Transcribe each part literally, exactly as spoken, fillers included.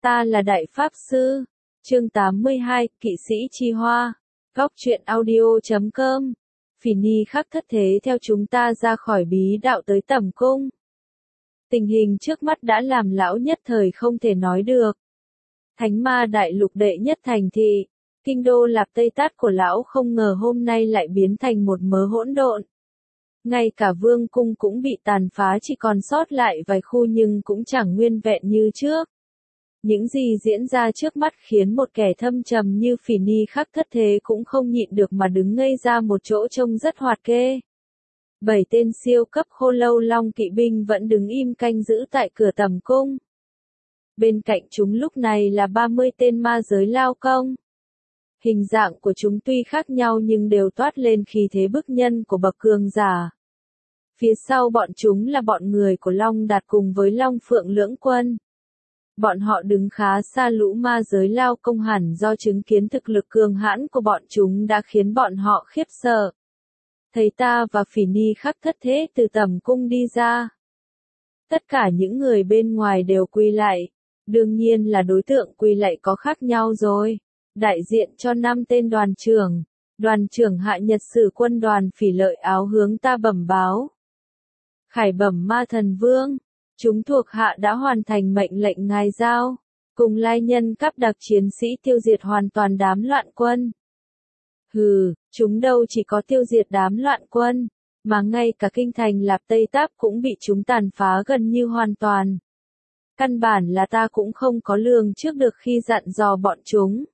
Ta là Đại Pháp Sư. Chương tám mươi hai, Kỵ sĩ Chi Hoa. Góc truyện audio chấm com. Phỉ Nhi khắc thất thế theo chúng ta ra khỏi bí đạo tới tẩm cung. Tình hình trước mắt đã làm lão nhất thời không thể nói được. Thánh ma đại lục đệ nhất thành thị, kinh đô Lạp Tây Tát của lão không ngờ hôm nay lại biến thành một mớ hỗn độn. Ngay cả vương cung cũng bị tàn phá, chỉ còn sót lại vài khu nhưng cũng chẳng nguyên vẹn như trước. Những gì diễn ra trước mắt khiến một kẻ thâm trầm như Phỉ Nhi khắc thất thế cũng không nhịn được mà đứng ngây ra một chỗ trông rất hoạt kê. Bảy tên siêu cấp khô lâu long kỵ binh vẫn đứng im canh giữ tại cửa tẩm cung. Bên cạnh chúng lúc này là ba mươi tên ma giới lao công. Hình dạng của chúng tuy khác nhau nhưng đều toát lên khí thế bức nhân của bậc cường giả. Phía sau bọn chúng là bọn người của Long Đạt cùng với Long Phượng Lưỡng Quân. Bọn họ đứng khá xa lũ ma giới lao công, hẳn do chứng kiến thực lực cường hãn của bọn chúng đã khiến bọn họ khiếp sợ. Thấy ta và Phỉ Nhi khắc thất thế từ tẩm cung đi ra. Tất cả những người bên ngoài đều quỳ lạy. Đương nhiên là đối tượng quỳ lạy có khác nhau rồi. Đại diện cho năm tên đoàn trưởng. Đoàn trưởng Hạ Nhật Sử quân đoàn Phỉ Lợi áo hướng ta bẩm báo. Khải bẩm ma thần vương. Chúng thuộc hạ đã hoàn thành mệnh lệnh ngài giao. Cùng lai nhân cấp đặc chiến sĩ tiêu diệt hoàn toàn đám loạn quân. Hừ, chúng đâu chỉ có tiêu diệt đám loạn quân, mà ngay cả kinh thành Lạp Tây Tát cũng bị chúng tàn phá gần như hoàn toàn. Căn bản là ta cũng không có lường trước được khi dặn dò bọn chúng.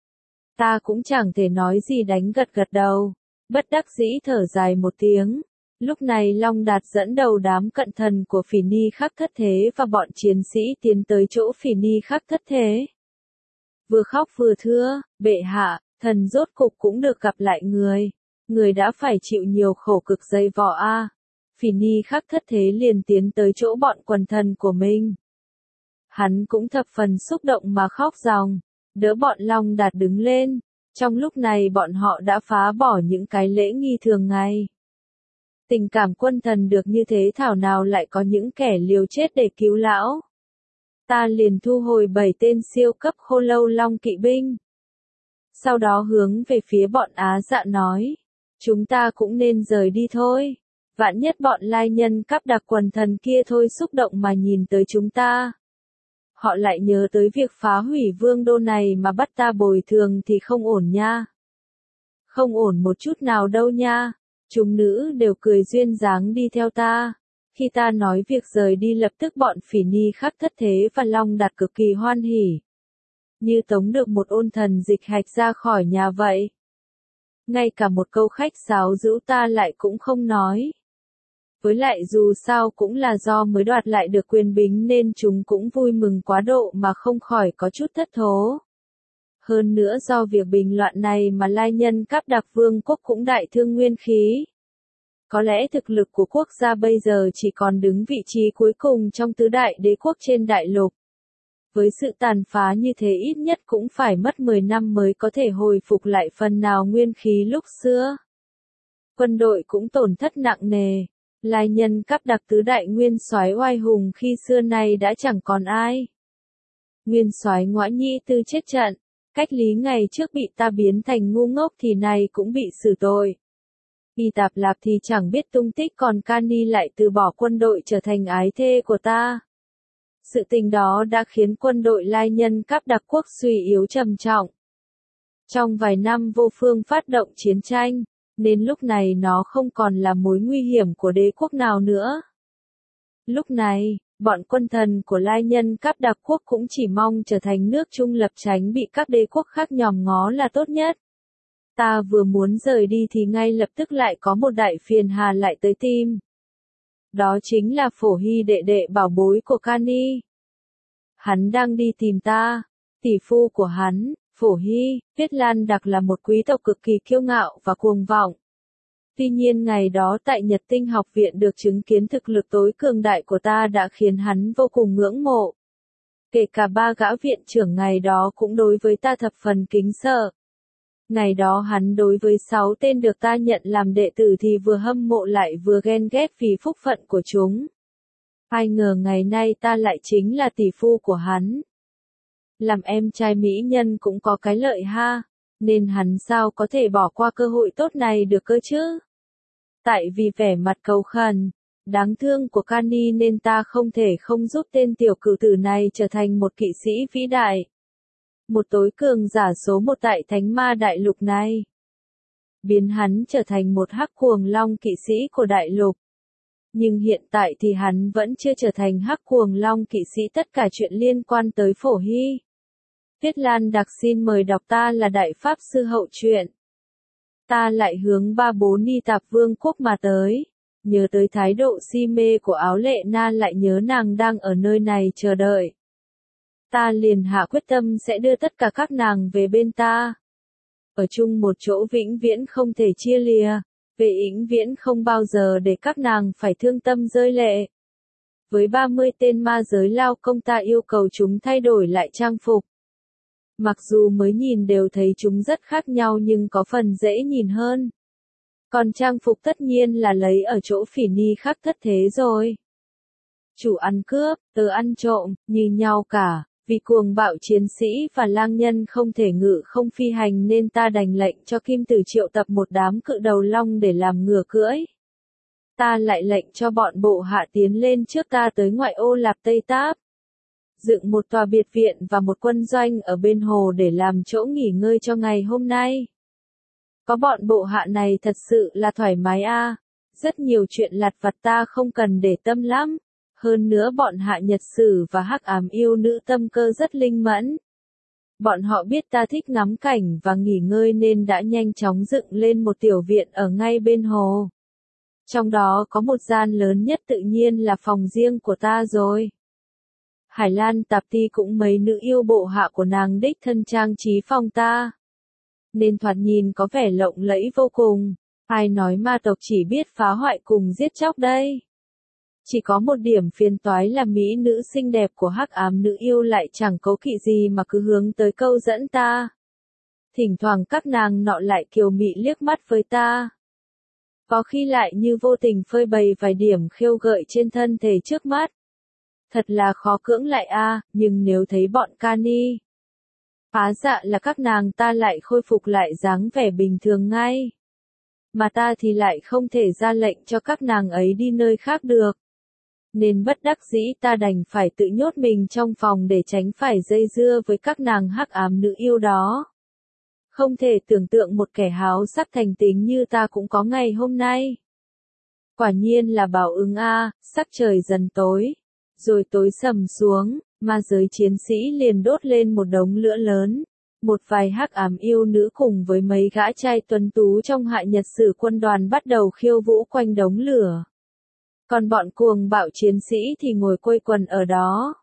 Ta cũng chẳng thể nói gì đánh gật gật đầu, bất đắc dĩ thở dài một tiếng. Lúc này Long Đạt dẫn đầu đám cận thần của Phỉ Nhi khắc thất thế và bọn chiến sĩ tiến tới chỗ Phỉ Nhi khắc thất thế. Vừa khóc vừa thưa, bệ hạ, thần rốt cục cũng được gặp lại người. Người đã phải chịu nhiều khổ cực dày vò a. À. Phỉ Nhi khắc thất thế liền tiến tới chỗ bọn quần thần của mình. Hắn cũng thập phần xúc động mà khóc ròng, đỡ bọn Long Đạt đứng lên. Trong lúc này bọn họ đã phá bỏ những cái lễ nghi thường ngày. Tình cảm quân thần được như thế thảo nào lại có những kẻ liều chết để cứu lão. Ta liền thu hồi bảy tên siêu cấp khô lâu long kỵ binh. Sau đó hướng về phía bọn Á Dạ nói. Chúng ta cũng nên rời đi thôi. Vạn nhất bọn lai nhân cấp đặc quần thần kia thôi xúc động mà nhìn tới chúng ta. Họ lại nhớ tới việc phá hủy vương đô này mà bắt ta bồi thường thì không ổn nha. Không ổn một chút nào đâu nha. Chúng nữ đều cười duyên dáng đi theo ta. Khi ta nói việc rời đi lập tức bọn Phỉ Nhi khắc thất thế và Long Đạt cực kỳ hoan hỉ. Như tống được một ôn thần dịch hạch ra khỏi nhà vậy. Ngay cả một câu khách sáo giễu ta lại cũng không nói. Với lại dù sao cũng là do mới đoạt lại được quyền bính nên chúng cũng vui mừng quá độ mà không khỏi có chút thất thố. Hơn nữa do việc bình loạn này mà lai nhân cấp đặc vương quốc cũng đại thương nguyên khí. Có lẽ thực lực của quốc gia bây giờ chỉ còn đứng vị trí cuối cùng trong tứ đại đế quốc trên đại lục. Với sự tàn phá như thế ít nhất cũng phải mất mười năm mới có thể hồi phục lại phần nào nguyên khí lúc xưa. Quân đội cũng tổn thất nặng nề. Lai nhân cấp đặc tứ đại nguyên soái oai hùng khi xưa nay đã chẳng còn ai. Nguyên soái Ngõa Nhĩ Tư chết trận. Cách lý ngày trước bị ta biến thành ngu ngốc thì này cũng bị xử tội. Y Tạp Lạp thì chẳng biết tung tích, còn Cani lại từ bỏ quân đội trở thành ái thê của ta. Sự tình đó đã khiến quân đội lai nhân cấp đặc quốc suy yếu trầm trọng. Trong vài năm vô phương phát động chiến tranh, nên lúc này nó không còn là mối nguy hiểm của đế quốc nào nữa. Lúc này, bọn quân thần của lai nhân cấp đặc quốc cũng chỉ mong trở thành nước trung lập tránh bị các đế quốc khác nhòm ngó là tốt nhất. Ta vừa muốn rời đi thì ngay lập tức lại có một đại phiền hà lại tới tìm. Đó chính là Phổ Hy đệ đệ bảo bối của Cani. Hắn đang đi tìm ta. Tỷ phu của hắn, Phổ Hy, Viết Lan Đặc là một quý tộc cực kỳ kiêu ngạo và cuồng vọng. Tuy nhiên ngày đó tại Nhật Tinh học viện được chứng kiến thực lực tối cường đại của ta đã khiến hắn vô cùng ngưỡng mộ. Kể cả ba gã viện trưởng ngày đó cũng đối với ta thập phần kính sợ. Ngày đó hắn đối với sáu tên được ta nhận làm đệ tử thì vừa hâm mộ lại vừa ghen ghét vì phúc phận của chúng. Ai ngờ ngày nay ta lại chính là tỷ phu của hắn. Làm em trai mỹ nhân cũng có cái lợi ha, nên hắn sao có thể bỏ qua cơ hội tốt này được cơ chứ? Tại vì vẻ mặt cầu khẩn, đáng thương của Kani nên ta không thể không giúp tên tiểu cửu tử này trở thành một kỵ sĩ vĩ đại. Một tối cường giả số một tại Thánh Ma Đại Lục này. Biến hắn trở thành một hắc cuồng long kỵ sĩ của đại lục. Nhưng hiện tại thì hắn vẫn chưa trở thành hắc cuồng long kỵ sĩ tất cả chuyện liên quan tới Phổ Hy. Tuyết Lan Đặc xin mời đọc ta là Đại Pháp Sư Hậu truyện. Ta lại hướng ba bố Ni Tạp Vương quốc mà tới. Nhớ tới thái độ si mê của Áo Lệ Na lại nhớ nàng đang ở nơi này chờ đợi. Ta liền hạ quyết tâm sẽ đưa tất cả các nàng về bên ta. Ở chung một chỗ vĩnh viễn không thể chia lìa. Về vĩnh viễn không bao giờ để các nàng phải thương tâm rơi lệ. Với ba mươi tên ma giới lao công ta yêu cầu chúng thay đổi lại trang phục. Mặc dù mới nhìn đều thấy chúng rất khác nhau nhưng có phần dễ nhìn hơn. Còn trang phục tất nhiên là lấy ở chỗ Phỉ Ni khắc thất thế rồi. Chủ ăn cướp, tớ ăn trộm, như nhau cả, vì cuồng bạo chiến sĩ và lang nhân không thể ngự không phi hành nên ta đành lệnh cho Kim Tử triệu tập một đám cự đầu long để làm ngựa cưỡi. Ta lại lệnh cho bọn bộ hạ tiến lên trước ta tới ngoại ô Lạp Tây Táp. Dựng một tòa biệt viện và một quân doanh ở bên hồ để làm chỗ nghỉ ngơi cho ngày hôm nay. Có bọn bộ hạ này thật sự là thoải mái a, à. Rất nhiều chuyện lặt vặt ta không cần để tâm lắm. Hơn nữa bọn hạ nhật sử và hắc ám yêu nữ tâm cơ rất linh mẫn. Bọn họ biết ta thích ngắm cảnh và nghỉ ngơi nên đã nhanh chóng dựng lên một tiểu viện ở ngay bên hồ. Trong đó có một gian lớn nhất tự nhiên là phòng riêng của ta rồi. Hải Lan Tạp Ti cũng mấy nữ yêu bộ hạ của nàng đích thân trang trí phòng ta. Nên thoạt nhìn có vẻ lộng lẫy vô cùng. Ai nói ma tộc chỉ biết phá hoại cùng giết chóc đây. Chỉ có một điểm phiền toái là mỹ nữ xinh đẹp của hắc ám nữ yêu lại chẳng cố kỵ gì mà cứ hướng tới câu dẫn ta. Thỉnh thoảng các nàng nọ lại kiều mị liếc mắt với ta. Có khi lại như vô tình phơi bày vài điểm khêu gợi trên thân thể trước mắt. Thật là khó cưỡng lại a, à, nhưng nếu thấy bọn Kani phá dạ là các nàng ta lại khôi phục lại dáng vẻ bình thường ngay. Mà ta thì lại không thể ra lệnh cho các nàng ấy đi nơi khác được. Nên bất đắc dĩ ta đành phải tự nhốt mình trong phòng để tránh phải dây dưa với các nàng hắc ám nữ yêu đó. Không thể tưởng tượng một kẻ háo sắc thành tính như ta cũng có ngày hôm nay. Quả nhiên là báo ứng a, à, sắc trời dần tối. Rồi tối sầm xuống, ma giới chiến sĩ liền đốt lên một đống lửa lớn. Một vài hắc ám yêu nữ cùng với mấy gã trai tuấn tú trong hạ nhật sử quân đoàn bắt đầu khiêu vũ quanh đống lửa. Còn bọn cuồng bạo chiến sĩ thì ngồi quây quần ở đó.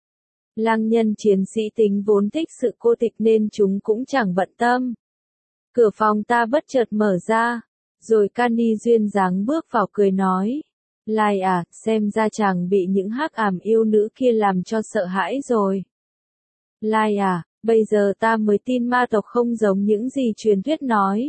Lang nhân chiến sĩ tính vốn thích sự cô tịch nên chúng cũng chẳng bận tâm. Cửa phòng ta bất chợt mở ra, rồi Kani duyên dáng bước vào cười nói. Lai à, xem ra chàng bị những hắc ám yêu nữ kia làm cho sợ hãi rồi. Lai à, bây giờ ta mới tin ma tộc không giống những gì truyền thuyết nói.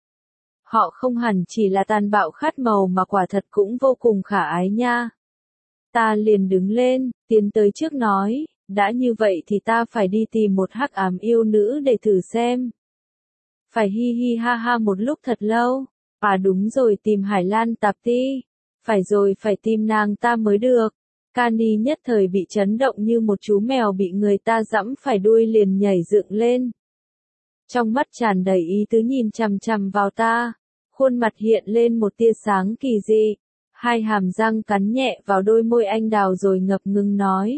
Họ không hẳn chỉ là tàn bạo khát màu mà quả thật cũng vô cùng khả ái nha. Ta liền đứng lên, tiến tới trước nói, đã như vậy thì ta phải đi tìm một hắc ám yêu nữ để thử xem. Phải hi hi ha ha một lúc thật lâu. À đúng rồi, tìm Hải Lan Tạp Ti. Phải rồi, phải tìm nàng ta mới được. Kani nhất thời bị chấn động như một chú mèo bị người ta giẫm phải đuôi liền nhảy dựng lên. Trong mắt tràn đầy ý tứ nhìn chằm chằm vào ta, khuôn mặt hiện lên một tia sáng kỳ dị, hai hàm răng cắn nhẹ vào đôi môi anh đào rồi ngập ngừng nói.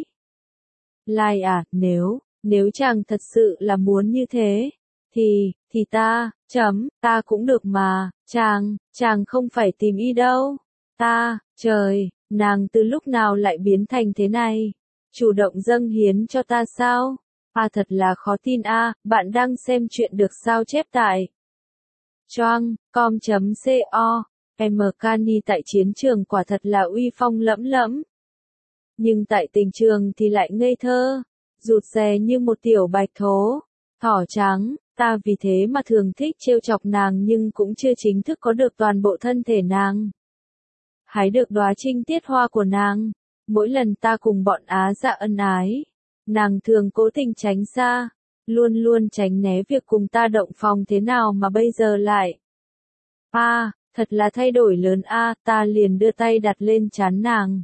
Lai à, nếu, nếu chàng thật sự là muốn như thế, thì, thì ta, chấm, ta cũng được mà, chàng, chàng không phải tìm y đâu. Ta, trời, nàng từ lúc nào lại biến thành thế này? Chủ động dâng hiến cho ta sao? À thật là khó tin a, à, bạn đang xem chuyện được sao chép tại choang com.co. M Kani tại chiến trường quả thật là uy phong lẫm lẫm. Nhưng tại tình trường thì lại ngây thơ, rụt rè như một tiểu bạch thố, thỏ trắng, ta vì thế mà thường thích trêu chọc nàng nhưng cũng chưa chính thức có được toàn bộ thân thể nàng. Hái được đóa trinh tiết hoa của nàng, mỗi lần ta cùng bọn Á Dạ ân ái, Nàng thường cố tình tránh xa, luôn luôn tránh né việc cùng ta động phòng thế nào mà bây giờ lại. A, à, thật là thay đổi lớn a, à, ta liền đưa tay đặt lên trán nàng.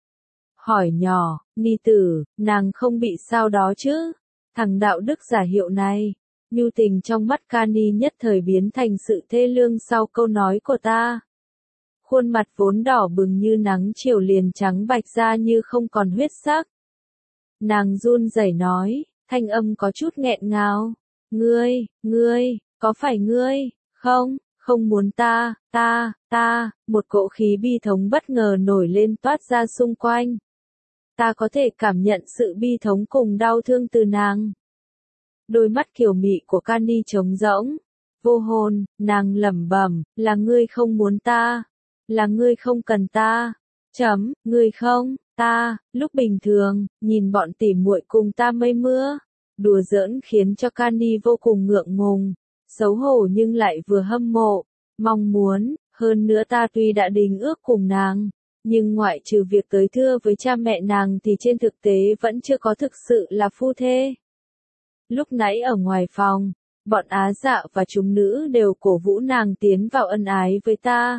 Hỏi nhỏ, ni tử, nàng không bị sao đó chứ? Thằng đạo đức giả hiệu này, nhu tình trong mắt Kani nhất thời biến thành sự thê lương sau câu nói của ta. Khuôn mặt vốn đỏ bừng như nắng chiều liền trắng bạch ra như không còn huyết sắc. Nàng run rẩy nói, thanh âm có chút nghẹn ngào. Ngươi, ngươi, có phải ngươi, không, không muốn ta, ta, ta, một cỗ khí bi thống bất ngờ nổi lên toát ra xung quanh. Ta có thể cảm nhận sự bi thống cùng đau thương từ nàng. Đôi mắt kiều mị của Kani trống rỗng, vô hồn, nàng lẩm bẩm, là ngươi không muốn ta, là ngươi không cần ta, chấm, ngươi không, ta, lúc bình thường, nhìn bọn tỉ muội cùng ta mây mưa, đùa giỡn khiến cho Kani vô cùng ngượng ngùng, xấu hổ nhưng lại vừa hâm mộ, mong muốn, hơn nữa ta tuy đã đính ước cùng nàng, nhưng ngoại trừ việc tới thưa với cha mẹ nàng thì trên thực tế vẫn chưa có thực sự là phu thê. Lúc nãy ở ngoài phòng, bọn Á Dạ và chúng nữ đều cổ vũ nàng tiến vào ân ái với ta.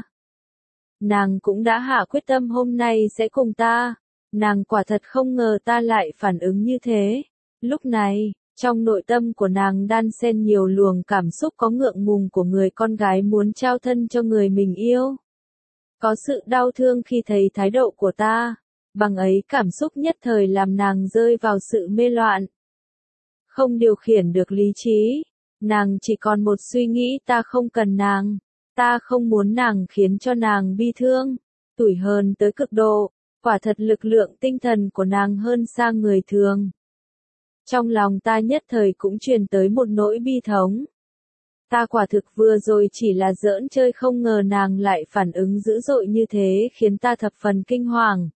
Nàng cũng đã hạ quyết tâm hôm nay sẽ cùng ta. Nàng quả thật không ngờ ta lại phản ứng như thế. Lúc này, trong nội tâm của nàng đan xen nhiều luồng cảm xúc có ngượng ngùng của người con gái muốn trao thân cho người mình yêu. Có sự đau thương khi thấy thái độ của ta. Bằng ấy cảm xúc nhất thời làm nàng rơi vào sự mê loạn. Không điều khiển được lý trí. Nàng chỉ còn một suy nghĩ ta không cần nàng. Ta không muốn nàng khiến cho nàng bi thương, tủi hờn tới cực độ. Quả thật lực lượng tinh thần của nàng hơn xa người thường. Trong lòng ta nhất thời cũng truyền tới một nỗi bi thống. Ta quả thực vừa rồi chỉ là giỡn chơi không ngờ nàng lại phản ứng dữ dội như thế khiến ta thập phần kinh hoàng.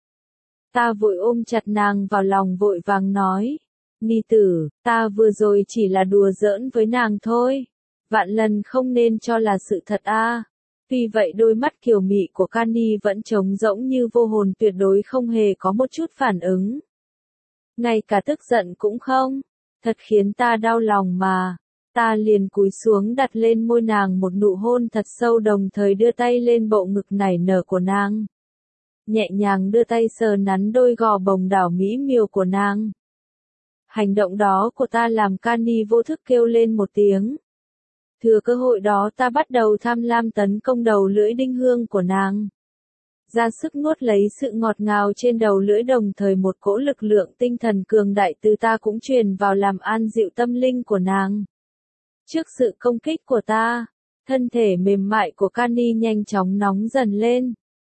Ta vội ôm chặt nàng vào lòng vội vàng nói. Ni tử, ta vừa rồi chỉ là đùa giỡn với nàng thôi. Vạn lần không nên cho là sự thật a. À. Tuy vậy đôi mắt kiều mị của Kani vẫn trống rỗng như vô hồn tuyệt đối không hề có một chút phản ứng. Ngay cả tức giận cũng không. Thật khiến ta đau lòng mà. Ta liền cúi xuống đặt lên môi nàng một nụ hôn thật sâu đồng thời đưa tay lên bộ ngực nảy nở của nàng. Nhẹ nhàng đưa tay sờ nắn đôi gò bồng đảo mỹ miều của nàng. Hành động đó của ta làm Kani vô thức kêu lên một tiếng. Thừa cơ hội đó ta bắt đầu tham lam tấn công đầu lưỡi đinh hương của nàng. Ra sức nuốt lấy sự ngọt ngào trên đầu lưỡi đồng thời một cỗ lực lượng tinh thần cường đại từ ta cũng truyền vào làm an dịu tâm linh của nàng. Trước sự công kích của ta, thân thể mềm mại của Kani nhanh chóng nóng dần lên.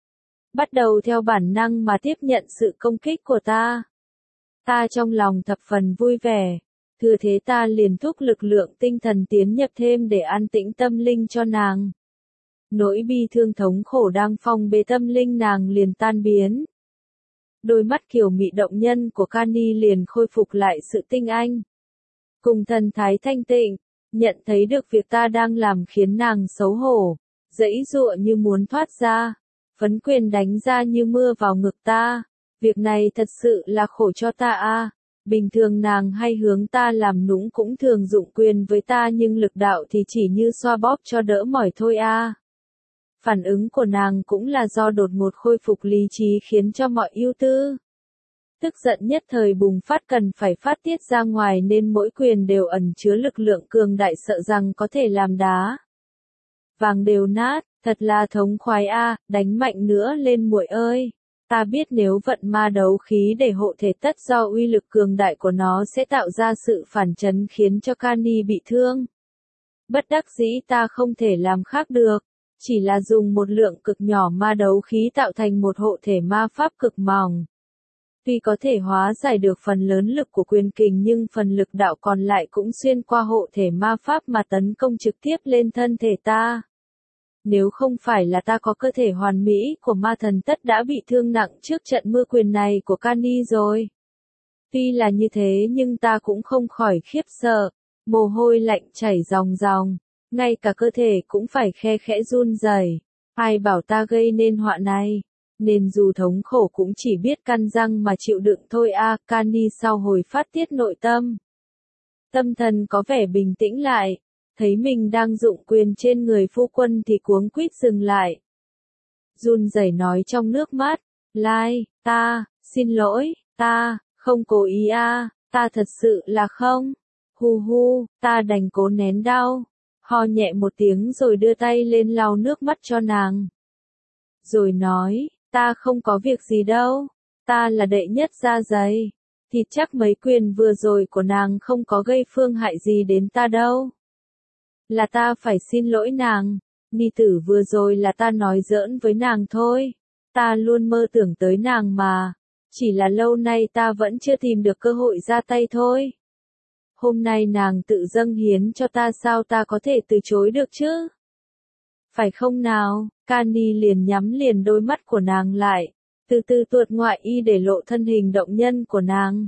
Bắt đầu theo bản năng mà tiếp nhận sự công kích của ta. Ta trong lòng thập phần vui vẻ. Thừa thế ta liền thúc lực lượng tinh thần tiến nhập thêm để an tĩnh tâm linh cho nàng. Nỗi bi thương thống khổ đang phong bế tâm linh nàng liền tan biến. Đôi mắt kiều mị động nhân của Kani liền khôi phục lại sự tinh anh. Cùng thần thái thanh tịnh, nhận thấy được việc ta đang làm khiến nàng xấu hổ, giãy giụa như muốn thoát ra, phấn quyền đánh ra như mưa vào ngực ta. Việc này thật sự là khổ cho ta a. À. Bình thường nàng hay hướng ta làm nũng cũng thường dụng quyền với ta nhưng lực đạo thì chỉ như xoa bóp cho đỡ mỏi thôi a. À. Phản ứng của nàng cũng là do đột ngột khôi phục lý trí khiến cho mọi ưu tư. Tức giận nhất thời bùng phát cần phải phát tiết ra ngoài nên mỗi quyền đều ẩn chứa lực lượng cường đại sợ rằng có thể làm đá vàng đều nát, thật là thống khoái a, à, đánh mạnh nữa lên muội ơi. Ta biết nếu vận ma đấu khí để hộ thể tất do uy lực cường đại của nó sẽ tạo ra sự phản chấn khiến cho Kani bị thương. Bất đắc dĩ ta không thể làm khác được, chỉ là dùng một lượng cực nhỏ ma đấu khí tạo thành một hộ thể ma pháp cực mỏng. Tuy có thể hóa giải được phần lớn lực của quyền kình nhưng phần lực đạo còn lại cũng xuyên qua hộ thể ma pháp mà tấn công trực tiếp lên thân thể ta. Nếu không phải là ta có cơ thể hoàn mỹ của ma thần tất đã bị thương nặng trước trận mưa quyền này của Kani rồi. Tuy là như thế nhưng ta cũng không khỏi khiếp sợ, mồ hôi lạnh chảy ròng ròng, ngay cả cơ thể cũng phải khe khẽ run rẩy. Ai bảo ta gây nên họa này? nên dù thống khổ cũng chỉ biết căn răng mà chịu đựng thôi a. Kani sau hồi phát tiết nội tâm. Tâm thần có vẻ bình tĩnh lại, thấy mình đang dụng quyền trên người phu quân thì cuống quýt dừng lại. Run rẩy nói trong nước mắt, Lai, ta, xin lỗi, ta, không cố ý a, ta thật sự là không. Hu hu, ta đành cố nén đau. Ho nhẹ một tiếng rồi đưa tay lên lau nước mắt cho nàng. Rồi nói, ta không có việc gì đâu, ta là đệ nhất da dày. Thì chắc mấy quyền vừa rồi của nàng không có gây phương hại gì đến ta đâu. Là ta phải xin lỗi nàng, ni tử vừa rồi là ta nói giỡn với nàng thôi. Ta luôn mơ tưởng tới nàng mà, chỉ là lâu nay ta vẫn chưa tìm được cơ hội ra tay thôi. Hôm nay nàng tự dâng hiến cho ta sao ta có thể từ chối được chứ? Phải không nào? Kani liền nhắm liền đôi mắt của nàng lại, từ từ tuột ngoại y để lộ thân hình động nhân của nàng.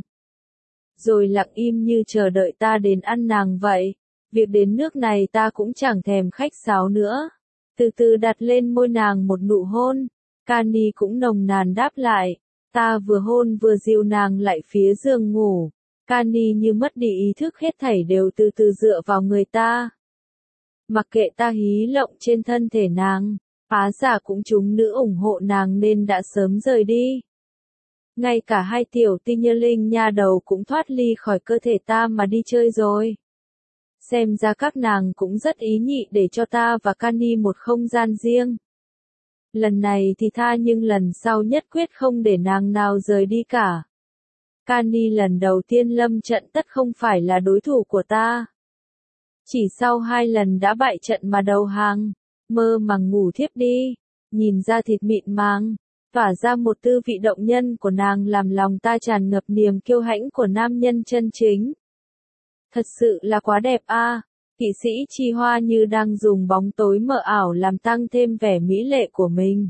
Rồi lặng im như chờ đợi ta đến ăn nàng vậy. Việc đến nước này ta cũng chẳng thèm khách sáo nữa. Từ từ đặt lên môi nàng một nụ hôn. Kani cũng nồng nàn đáp lại. Ta vừa hôn vừa dìu nàng lại phía giường ngủ. Kani như mất đi ý thức, hết thảy đều từ từ dựa vào người ta. Mặc kệ ta hí lộng trên thân thể nàng, phá giả cũng chúng nữ ủng hộ nàng nên đã sớm rời đi. Ngay cả hai tiểu tinh như linh nha đầu cũng thoát ly khỏi cơ thể ta mà đi chơi rồi. Xem ra các nàng cũng rất ý nhị để cho ta và Kani một không gian riêng. Lần này thì tha nhưng lần sau nhất quyết không để nàng nào rời đi cả. Kani lần đầu tiên lâm trận tất không phải là đối thủ của ta. Chỉ sau hai lần đã bại trận mà đầu hàng, mơ màng ngủ thiếp đi, nhìn ra thịt mịn màng, tỏa ra một tư vị động nhân của nàng làm lòng ta tràn ngập niềm kiêu hãnh của nam nhân chân chính. Thật sự là quá đẹp a. Kỵ sĩ Chi Hoa như đang dùng bóng tối mờ ảo làm tăng thêm vẻ mỹ lệ của mình.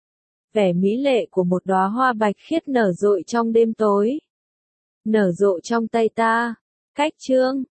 Vẻ mỹ lệ của một đóa hoa bạch khiết nở rộ trong đêm tối. Nở rộ trong tay ta. Cách chương